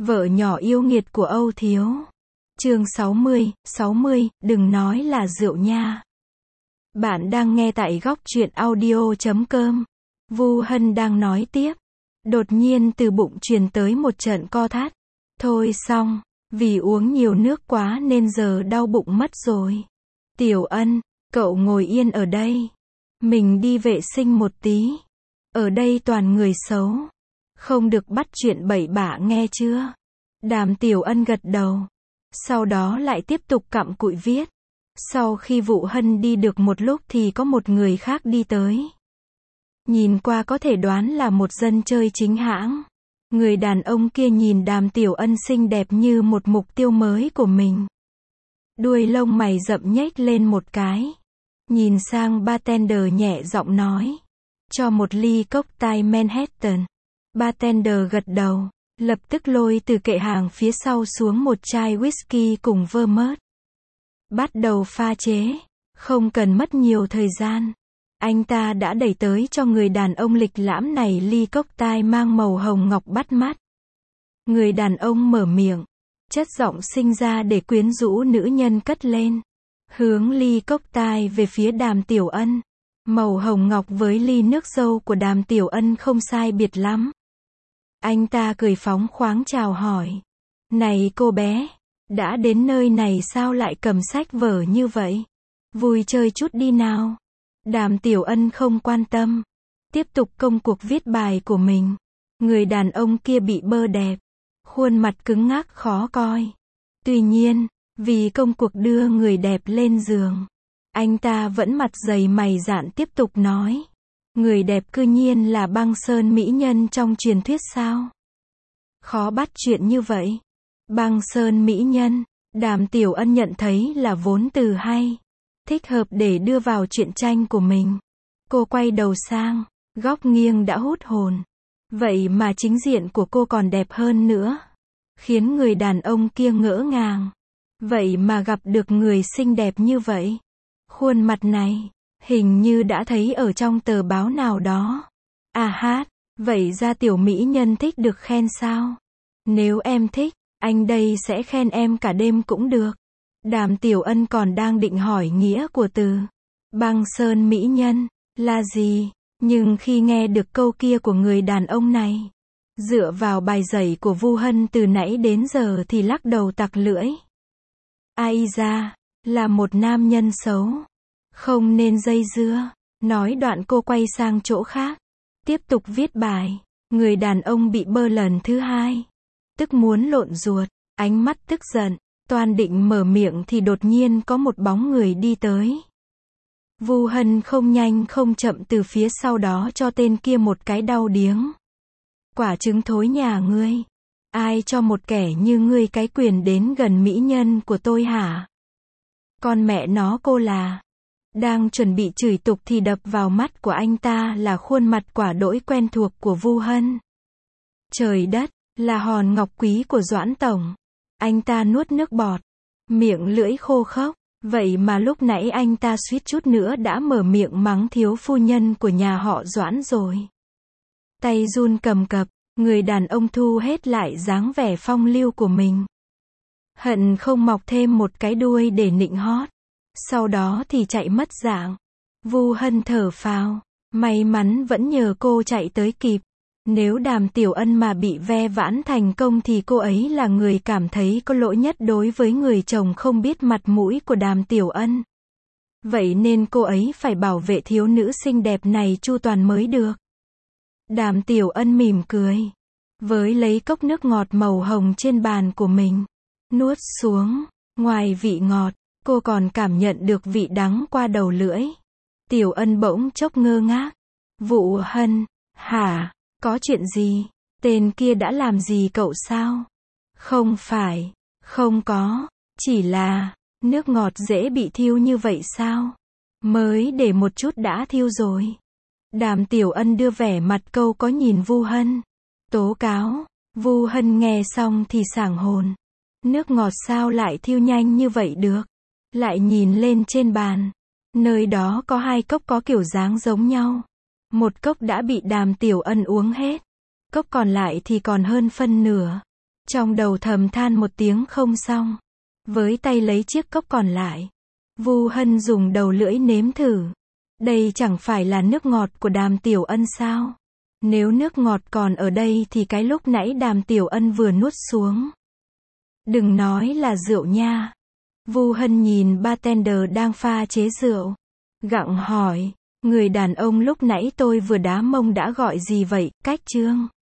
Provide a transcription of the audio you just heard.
Vợ nhỏ yêu nghiệt của Âu Thiếu. Chương 60, đừng nói là rượu nha. Bạn đang nghe tại góc truyện audio.com. Vu Hân đang nói tiếp. Đột nhiên từ bụng truyền tới một trận co thắt. Thôi xong, vì uống nhiều nước quá nên giờ đau bụng mất rồi. Tiểu Ân, cậu ngồi yên ở đây. Mình đi vệ sinh một tí. Ở đây toàn người xấu. Không được bắt chuyện bậy bạ nghe chưa? Đàm Tiểu Ân gật đầu. Sau đó lại tiếp tục cặm cụi viết. Sau khi Vu Hân đi được một lúc thì có một người khác đi tới. Nhìn qua có thể đoán là một dân chơi chính hãng. Người đàn ông kia nhìn Đàm Tiểu Ân xinh đẹp như một mục tiêu mới của mình. Đuôi lông mày rậm nhếch lên một cái. Nhìn sang bartender nhẹ giọng nói. Cho một ly cocktail Manhattan. Bartender gật đầu. Lập tức lôi từ kệ hàng phía sau xuống một chai whisky cùng vermouth. Bắt đầu pha chế. Không cần mất nhiều thời gian. Anh ta đã đẩy tới cho người đàn ông lịch lãm này ly cocktail mang màu hồng ngọc bắt mắt. Người đàn ông mở miệng. Chất giọng sinh ra để quyến rũ nữ nhân cất lên. Hướng ly cocktail về phía Đàm Tiểu Ân. Màu hồng ngọc với ly nước dâu của Đàm Tiểu Ân không sai biệt lắm. Anh ta cười phóng khoáng chào hỏi. Này cô bé, đã đến nơi này sao lại cầm sách vở như vậy? Vui chơi chút đi nào. Đàm Tiểu Ân không quan tâm. Tiếp tục công cuộc viết bài của mình. Người đàn ông kia bị bơ đẹp. Khuôn mặt cứng ngắc khó coi. Tuy nhiên, vì công cuộc đưa người đẹp lên giường, anh ta vẫn mặt dày mày dạn tiếp tục nói. Người đẹp cư nhiên là Băng Sơn mỹ nhân trong truyền thuyết sao? Khó bắt chuyện như vậy. Băng Sơn mỹ nhân, Đàm Tiểu Ân nhận thấy là vốn từ hay, thích hợp để đưa vào truyện tranh của mình. Cô quay đầu sang, góc nghiêng đã hút hồn. Vậy mà chính diện của cô còn đẹp hơn nữa. Khiến người đàn ông kia ngỡ ngàng. Vậy mà gặp được người xinh đẹp như vậy. Khuôn mặt này, hình như đã thấy ở trong tờ báo nào đó. À hát, vậy ra tiểu mỹ nhân thích được khen sao? Nếu em thích, anh đây sẽ khen em cả đêm cũng được. Đàm Tiểu Ân còn đang định hỏi nghĩa của từ Băng Sơn mỹ nhân là gì, nhưng khi nghe được câu kia của người đàn ông này, dựa vào bài giảng của Vu Hân từ nãy đến giờ thì lắc đầu tặc lưỡi. Ai ra, là một nam nhân xấu. Không nên dây dưa. Nói đoạn cô quay sang chỗ khác. Tiếp tục viết bài. Người đàn ông bị bơ lần thứ hai. Tức muốn lộn ruột. Ánh mắt tức giận. Toan định mở miệng thì đột nhiên có một bóng người đi tới. Vu Hân không nhanh không chậm từ phía sau đó cho tên kia một cái đau điếng. Quả trứng thối nhà ngươi. Ai cho một kẻ như ngươi cái quyền đến gần mỹ nhân của tôi hả? Con mẹ nó cô là. Đang chuẩn bị chửi tục thì đập vào mắt của anh ta là khuôn mặt quả đỗi quen thuộc của Vu Hân. Trời đất, là hòn ngọc quý của Doãn Tổng. Anh ta nuốt nước bọt. Miệng lưỡi khô khốc. Vậy mà lúc nãy anh ta suýt chút nữa đã mở miệng mắng thiếu phu nhân của nhà họ Doãn rồi. Tay run cầm cập. Người đàn ông thu hết lại dáng vẻ phong lưu của mình. Hận không mọc thêm một cái đuôi để nịnh hót. Sau đó thì chạy mất dạng. Vu Hân thở phào. May mắn vẫn nhờ cô chạy tới kịp. Nếu Đàm Tiểu Ân mà bị ve vãn thành công thì cô ấy là người cảm thấy có lỗi nhất đối với người chồng không biết mặt mũi của Đàm Tiểu Ân. Vậy nên cô ấy phải bảo vệ thiếu nữ xinh đẹp này chu toàn mới được. Đàm Tiểu Ân mỉm cười. Với lấy cốc nước ngọt màu hồng trên bàn của mình. Nuốt xuống. Ngoài vị ngọt, cô còn cảm nhận được vị đắng qua đầu lưỡi. Tiểu Ân bỗng chốc ngơ ngác. Vu Hân, hả? Có chuyện gì? Tên kia đã làm gì cậu sao? Không phải. Không có. Chỉ là, nước ngọt dễ bị thiêu như vậy sao? Mới để một chút đã thiêu rồi. Đàm Tiểu Ân đưa vẻ mặt câu có nhìn Vu Hân. Tố cáo. Vu Hân nghe xong thì sảng hồn. Nước ngọt sao lại thiêu nhanh như vậy được? Lại nhìn lên trên bàn. Nơi đó có hai cốc có kiểu dáng giống nhau. Một cốc đã bị Đàm Tiểu Ân uống hết. Cốc còn lại thì còn hơn phân nửa. Trong đầu thầm than một tiếng không xong. Với tay lấy chiếc cốc còn lại. Vu Hân dùng đầu lưỡi nếm thử. Đây chẳng phải là nước ngọt của Đàm Tiểu Ân sao? Nếu nước ngọt còn ở đây thì cái lúc nãy Đàm Tiểu Ân vừa nuốt xuống. Đừng nói là rượu nha. Vu Hân nhìn bartender đang pha chế rượu. Gặng hỏi, người đàn ông lúc nãy tôi vừa đá mông đã gọi gì vậy, Cách Trương?